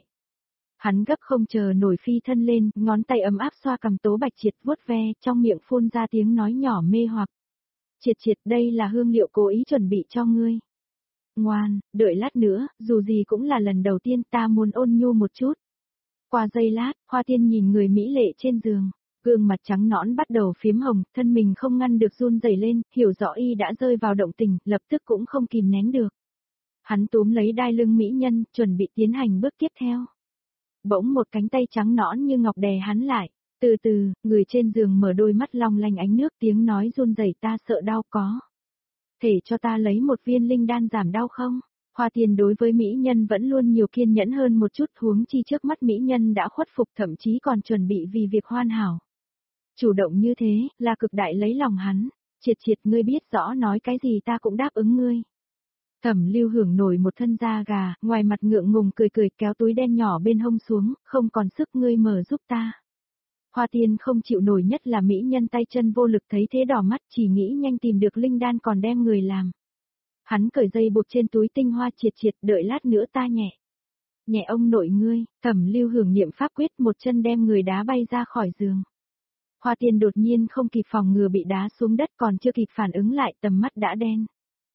Speaker 1: Hắn gấp không chờ nổi phi thân lên, ngón tay ấm áp xoa cằm Tố Bạch Triệt vuốt ve, trong miệng phun ra tiếng nói nhỏ mê hoặc. Triệt Triệt, đây là hương liệu cố ý chuẩn bị cho ngươi. Ngoan, đợi lát nữa, dù gì cũng là lần đầu tiên ta muốn ôn nhu một chút. Qua giây lát, Hoa Tiên nhìn người mỹ lệ trên giường, gương mặt trắng nõn bắt đầu phiếm hồng, thân mình không ngăn được run rẩy lên, hiểu rõ y đã rơi vào động tình, lập tức cũng không kìm nén được. Hắn túm lấy đai lưng mỹ nhân, chuẩn bị tiến hành bước tiếp theo. Bỗng một cánh tay trắng nõn như ngọc đè hắn lại, từ từ, người trên giường mở đôi mắt long lanh ánh nước, tiếng nói run rẩy, ta sợ đau có. Thể cho ta lấy một viên linh đan giảm đau không? Hoa Tiên đối với mỹ nhân vẫn luôn nhiều kiên nhẫn hơn một chút, huống chi trước mắt mỹ nhân đã khuất phục, thậm chí còn chuẩn bị vì việc hoàn hảo. Chủ động như thế, là cực đại lấy lòng hắn. Triệt Triệt, ngươi biết rõ nói cái gì ta cũng đáp ứng ngươi. Thẩm Lưu Hưởng nổi một thân da gà, ngoài mặt ngượng ngùng cười cười, kéo túi đen nhỏ bên hông xuống, không còn sức, ngươi mở giúp ta. Hoa Tiên không chịu nổi, nhất là mỹ nhân tay chân vô lực, thấy thế đỏ mắt, chỉ nghĩ nhanh tìm được linh đan còn đem người làm. Hắn cởi dây buộc trên túi tinh hoa. Triệt Triệt, đợi lát nữa ta nhẹ. Nhẹ ông nội ngươi, Thẩm Lưu Hưởng niệm pháp quyết, một chân đem người đá bay ra khỏi giường. Hoa Tiên đột nhiên không kịp phòng ngừa bị đá xuống đất, còn chưa kịp phản ứng lại, tầm mắt đã đen.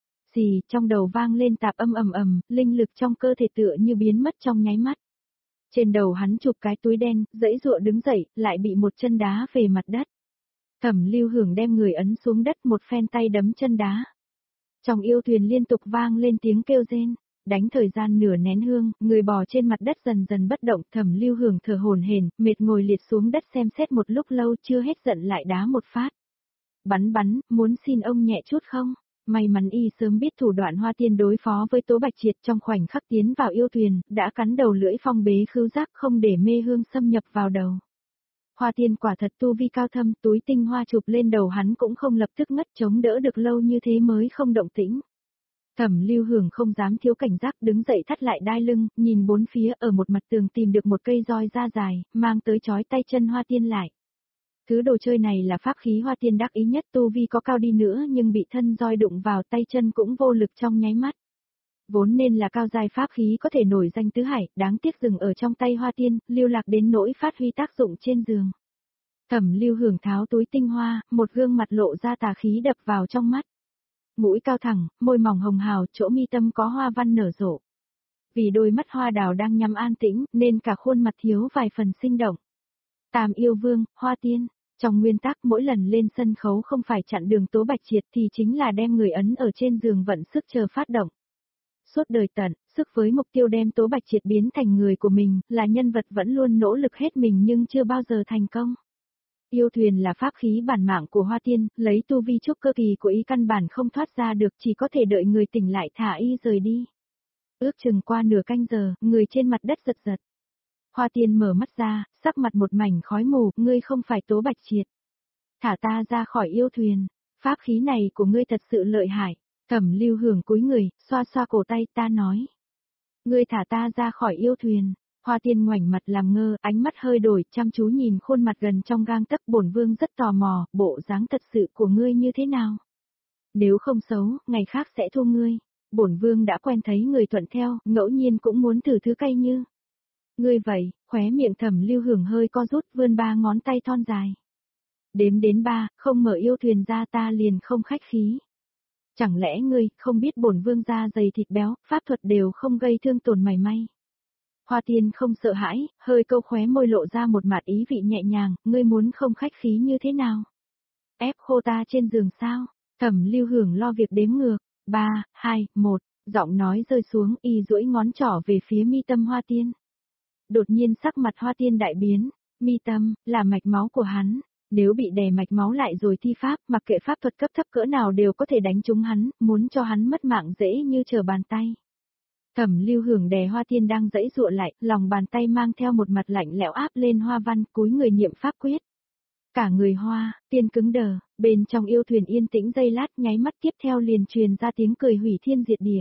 Speaker 1: Xì, trong đầu vang lên tạp âm ầm ầm, linh lực trong cơ thể tựa như biến mất trong nháy mắt. Trên đầu hắn chụp cái túi đen, dãy dụa đứng dậy, lại bị một chân đá về mặt đất. Thẩm Lưu Hưởng đem người ấn xuống đất, một phen tay đấm chân đá. Trong yêu thuyền liên tục vang lên tiếng kêu rên, đánh thời gian nửa nén hương, người bò trên mặt đất dần dần bất động, Thẩm Lưu Hưởng thở hổn hển, mệt ngồi liệt xuống đất xem xét một lúc lâu, chưa hết giận lại đá một phát. Bắn bắn, muốn xin ông nhẹ chút không? May mắn y sớm biết thủ đoạn Hoa Tiên đối phó với Tố Bạch Triệt, trong khoảnh khắc tiến vào yêu thuyền, đã cắn đầu lưỡi phong bế khứu giác, không để mê hương xâm nhập vào đầu. Hoa Tiên quả thật tu vi cao thâm, túi tinh hoa chụp lên đầu hắn cũng không lập tức ngất, chống đỡ được lâu như thế mới không động tĩnh. Thẩm Lưu Hưởng không dám thiếu cảnh giác, đứng dậy thắt lại đai lưng, nhìn bốn phía, ở một mặt tường tìm được một cây roi da dài, mang tới chói tay chân Hoa Tiên lại. Thứ đồ chơi này là pháp khí Hoa Tiên đắc ý nhất, tu vi có cao đi nữa nhưng bị thân roi đụng vào tay chân cũng vô lực trong nháy mắt. Vốn nên là cao giai pháp khí có thể nổi danh tứ hải, đáng tiếc dừng ở trong tay Hoa Tiên, lưu lạc đến nỗi phát huy tác dụng trên giường. Thẩm Lưu Hưởng tháo túi tinh hoa, một gương mặt lộ ra tà khí đập vào trong mắt. Mũi cao thẳng, môi mỏng hồng hào, chỗ mi tâm có hoa văn nở rộ. Vì đôi mắt hoa đào đang nhắm an tĩnh, nên cả khuôn mặt thiếu vài phần sinh động. Tam Yêu Vương, Hoa Tiên. Trong nguyên tắc mỗi lần lên sân khấu không phải chặn đường Tố Bạch Triệt thì chính là đem người ấn ở trên giường vận sức chờ phát động. Suốt đời tận, sức với mục tiêu đem Tố Bạch Triệt biến thành người của mình, là nhân vật vẫn luôn nỗ lực hết mình nhưng chưa bao giờ thành công. Yêu thuyền là pháp khí bản mạng của Hoa Tiên, lấy tu vi trúc cơ kỳ của y căn bản không thoát ra được, chỉ có thể đợi người tỉnh lại thả y rời đi. Ước chừng qua nửa canh giờ, người trên mặt đất giật giật. Hoa Tiên mở mắt ra, sắc mặt một mảnh khói mù, ngươi không phải Tố Bạch Triệt. Thả ta ra khỏi yêu thuyền, pháp khí này của ngươi thật sự lợi hại. Thẩm Lưu Hưởng cúi người, xoa xoa cổ tay, ta nói. Ngươi thả ta ra khỏi yêu thuyền. Hoa Tiên ngoảnh mặt làm ngơ, ánh mắt hơi đổi, chăm chú nhìn khuôn mặt gần trong gang tấc, bổn vương rất tò mò, bộ dáng thật sự của ngươi như thế nào? Nếu không xấu, ngày khác sẽ thu ngươi. Bổn vương đã quen thấy người thuận theo, ngẫu nhiên cũng muốn thử thứ cay như. Ngươi vậy, khóe miệng Thẩm Lưu Hưởng hơi co rút, vươn ba ngón tay thon dài. Đếm đến ba, không mở yêu thuyền ra ta liền không khách khí. Chẳng lẽ ngươi không biết bổn vương da dày thịt béo, pháp thuật đều không gây thương tổn mảy may. Hoa Tiên không sợ hãi, hơi câu khóe môi lộ ra một mặt ý vị nhẹ nhàng, ngươi muốn không khách khí như thế nào? Ép khô ta trên giường sao? Thẩm Lưu Hưởng lo việc đếm ngược, ba, hai, một, giọng nói rơi xuống, y duỗi ngón trỏ về phía mi tâm Hoa Tiên. Đột nhiên sắc mặt Hoa Tiên đại biến, mi tâm, là mạch máu của hắn. Nếu bị đè mạch máu lại rồi thi pháp, mặc kệ pháp thuật cấp thấp cỡ nào đều có thể đánh trúng hắn, muốn cho hắn mất mạng dễ như trở bàn tay. Thẩm Lưu Hưởng đè Hoa Tiên đang giãy giụa lại, lòng bàn tay mang theo một mặt lạnh lẽo áp lên Hoa Văn, cúi người niệm pháp quyết. Cả người Hoa, Tiên cứng đờ, bên trong yêu thuyền yên tĩnh giây lát, nháy mắt tiếp theo liền truyền ra tiếng cười hủy thiên diệt địa.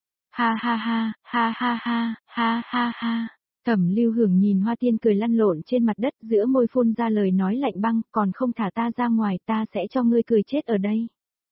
Speaker 1: Ha ha ha, ha ha ha, ha ha ha. Thẩm Lưu Hưởng nhìn Hoa Tiên cười lăn lộn trên mặt đất, giữa môi phun ra lời nói lạnh băng, còn không thả ta ra ngoài, ta sẽ cho ngươi cười chết ở đây.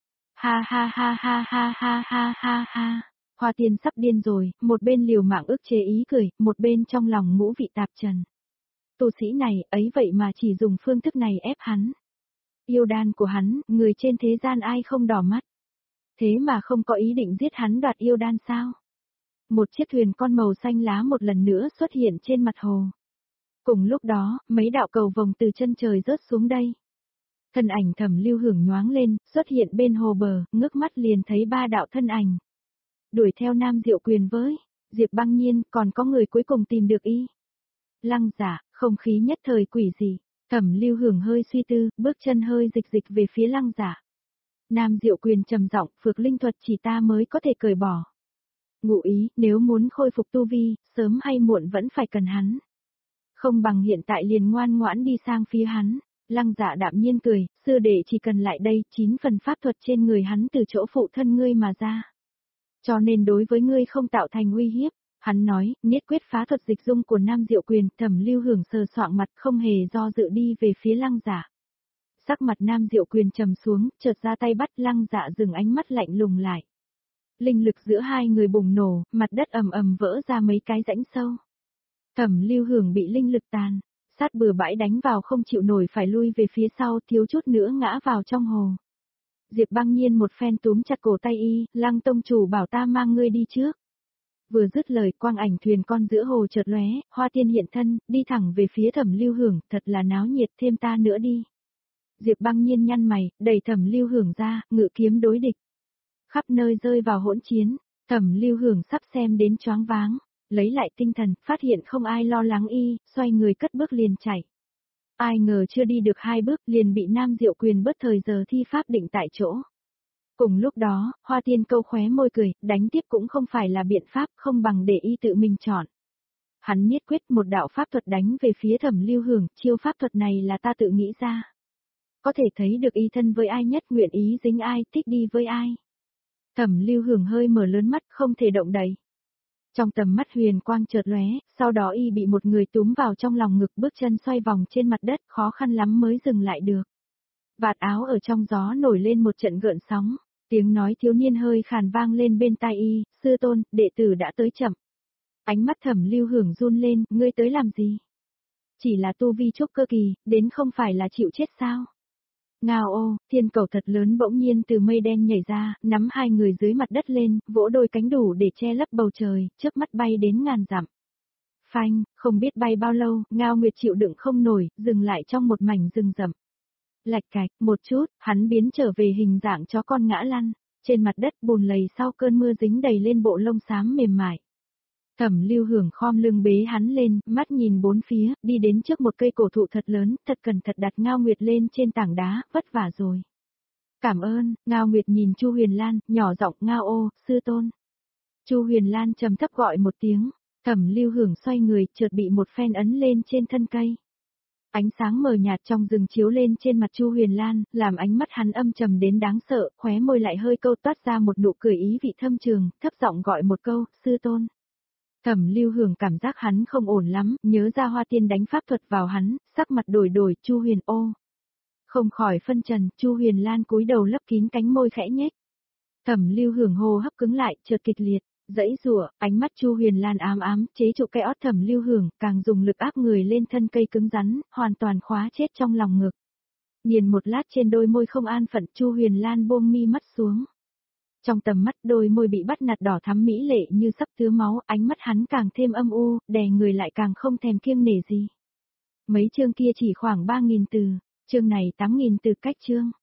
Speaker 1: Ha ha ha ha ha ha ha ha ha. Hoa Tiên sắp điên rồi, một bên liều mạng ức chế ý cười, một bên trong lòng ngũ vị tạp trần. Tu sĩ này, ấy vậy mà chỉ dùng phương thức này ép hắn. Yêu đan của hắn, người trên thế gian ai không đỏ mắt. Thế mà không có ý định giết hắn đoạt yêu đan sao? Một chiếc thuyền con màu xanh lá một lần nữa xuất hiện trên mặt hồ. Cùng lúc đó, mấy đạo cầu vồng từ chân trời rớt xuống đây. Thân ảnh Thẩm Lưu Hưởng nhoáng lên, xuất hiện bên hồ bờ, ngước mắt liền thấy ba đạo thân ảnh. Đuổi theo Nam Diệu Quyền với, Diệp Băng Nhiên, còn có người cuối cùng tìm được y. Lăng Giả, không khí nhất thời quỷ dị. Thẩm Lưu Hưởng hơi suy tư, bước chân hơi dịch dịch về phía Lăng Giả. Nam Diệu Quyền trầm giọng, phược linh thuật chỉ ta mới có thể cởi bỏ. Ngụ ý, nếu muốn khôi phục tu vi, sớm hay muộn vẫn phải cần hắn. Không bằng hiện tại liền ngoan ngoãn đi sang phía hắn. Lăng Dạ đạm nhiên cười, sư đệ chỉ cần lại đây, chín phần pháp thuật trên người hắn từ chỗ phụ thân ngươi mà ra. Cho nên đối với ngươi không tạo thành uy hiếp. Hắn nói, niết quyết phá thuật dịch dung của Nam Diệu Quyền, Thẩm Lưu Hưởng sờ soạng mặt không hề do dự đi về phía Lăng Dạ. Sắc mặt Nam Diệu Quyền trầm xuống, chợt ra tay bắt Lăng Dạ dừng ánh mắt lạnh lùng lại. Linh lực giữa hai người bùng nổ, mặt đất ầm ầm vỡ ra mấy cái rãnh sâu. Thẩm Lưu Hưởng bị linh lực tàn, sát bừa bãi đánh vào không chịu nổi phải lui về phía sau, thiếu chút nữa ngã vào trong hồ. Diệp Băng Nhiên một phen túm chặt cổ tay y, Lăng tông chủ bảo ta mang ngươi đi trước. Vừa dứt lời, quang ảnh thuyền con giữa hồ chợt lóe, Hoa Tiên hiện thân, đi thẳng về phía Thẩm Lưu Hưởng, thật là náo nhiệt, thêm ta nữa đi. Diệp Băng Nhiên nhăn mày, đẩy Thẩm Lưu Hưởng ra, ngự kiếm đối địch. Khắp nơi rơi vào hỗn chiến, Thẩm Lưu Hưởng sắp xem đến choáng váng, lấy lại tinh thần, phát hiện không ai lo lắng y, xoay người cất bước liền chạy. Ai ngờ chưa đi được hai bước liền bị Nam Diệu Quyền bất thời giờ thi pháp định tại chỗ. Cùng lúc đó, Hoa Tiên câu khóe môi cười, đánh tiếp cũng không phải là biện pháp, không bằng để y tự mình chọn. Hắn niết quyết một đạo pháp thuật đánh về phía Thẩm Lưu Hưởng, chiêu pháp thuật này là ta tự nghĩ ra. Có thể thấy được y thân với ai nhất, nguyện ý dính ai, thích đi với ai. Thẩm Lưu Hưởng hơi mở lớn mắt, không thể động đậy. Trong tầm mắt huyền quang chợt lóe, sau đó y bị một người túm vào trong lòng ngực, bước chân xoay vòng trên mặt đất, khó khăn lắm mới dừng lại được. Vạt áo ở trong gió nổi lên một trận gợn sóng, tiếng nói thiếu niên hơi khàn vang lên bên tai y, sư tôn, đệ tử đã tới chậm. Ánh mắt Thẩm Lưu Hưởng run lên, ngươi tới làm gì? Chỉ là tu vi trúc cơ kỳ, đến không phải là chịu chết sao? Ngao ô, thiên cầu thật lớn bỗng nhiên từ mây đen nhảy ra, nắm hai người dưới mặt đất lên, vỗ đôi cánh đủ để che lấp bầu trời, chớp mắt bay đến ngàn dặm. Phanh, không biết bay bao lâu, Ngao Nguyệt chịu đựng không nổi, dừng lại trong một mảnh rừng rậm. Lạch cạch, một chút, hắn biến trở về hình dạng chó con ngã lăn, trên mặt đất bùn lầy sau cơn mưa dính đầy lên bộ lông xám mềm mại. Thẩm Lưu Hưởng khom lưng bế hắn lên, mắt nhìn bốn phía, đi đến trước một cây cổ thụ thật lớn, thật cẩn thận đặt Ngao Nguyệt lên trên tảng đá, vất vả rồi. Cảm ơn, Ngao Nguyệt nhìn Chu Huyền Lan, nhỏ giọng, Ngao ô, sư tôn. Chu Huyền Lan trầm thấp gọi một tiếng, Thẩm Lưu Hưởng xoay người, chợt bị một phen ấn lên trên thân cây. Ánh sáng mờ nhạt trong rừng chiếu lên trên mặt Chu Huyền Lan, làm ánh mắt hắn âm trầm đến đáng sợ, khóe môi lại hơi câu toát ra một nụ cười ý vị thâm trường, thấp giọng gọi một câu, sư tôn. Thẩm Lưu Hưởng cảm giác hắn không ổn lắm, nhớ ra Hoa Tiên đánh pháp thuật vào hắn, sắc mặt đổi đổi, Chu Huyền ô. Không khỏi phân trần, Chu Huyền Lan cúi đầu lấp kín cánh môi khẽ nhếch. Thẩm Lưu Hưởng hô hấp cứng lại, chợt kịch liệt, dãy rủa, ánh mắt Chu Huyền Lan ám ám, chế trụ cái ót Thẩm Lưu Hưởng, càng dùng lực áp người lên thân cây cứng rắn, hoàn toàn khóa chết trong lòng ngực. Nhìn một lát trên đôi môi không an phận, Chu Huyền Lan buông mi mắt xuống. Trong tầm mắt đôi môi bị bắt nạt đỏ thắm mỹ lệ như sắp tứa máu, ánh mắt hắn càng thêm âm u, đè người lại càng không thèm kiêng nể gì. Mấy chương kia chỉ khoảng ba nghìn từ, chương này tám nghìn từ cách chương.